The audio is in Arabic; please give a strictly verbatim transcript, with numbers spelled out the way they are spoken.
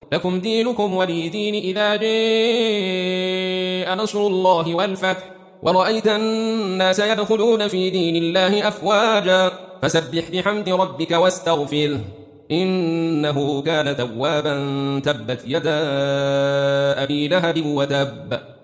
لكم دينكم ولي دين. إذا جاء نصر الله والفتح ورأيت الناس يدخلون في دين الله أفواجا فسبح بحمد ربك واستغفره إنه كان توابا. تبت يدا أبي لهب وتب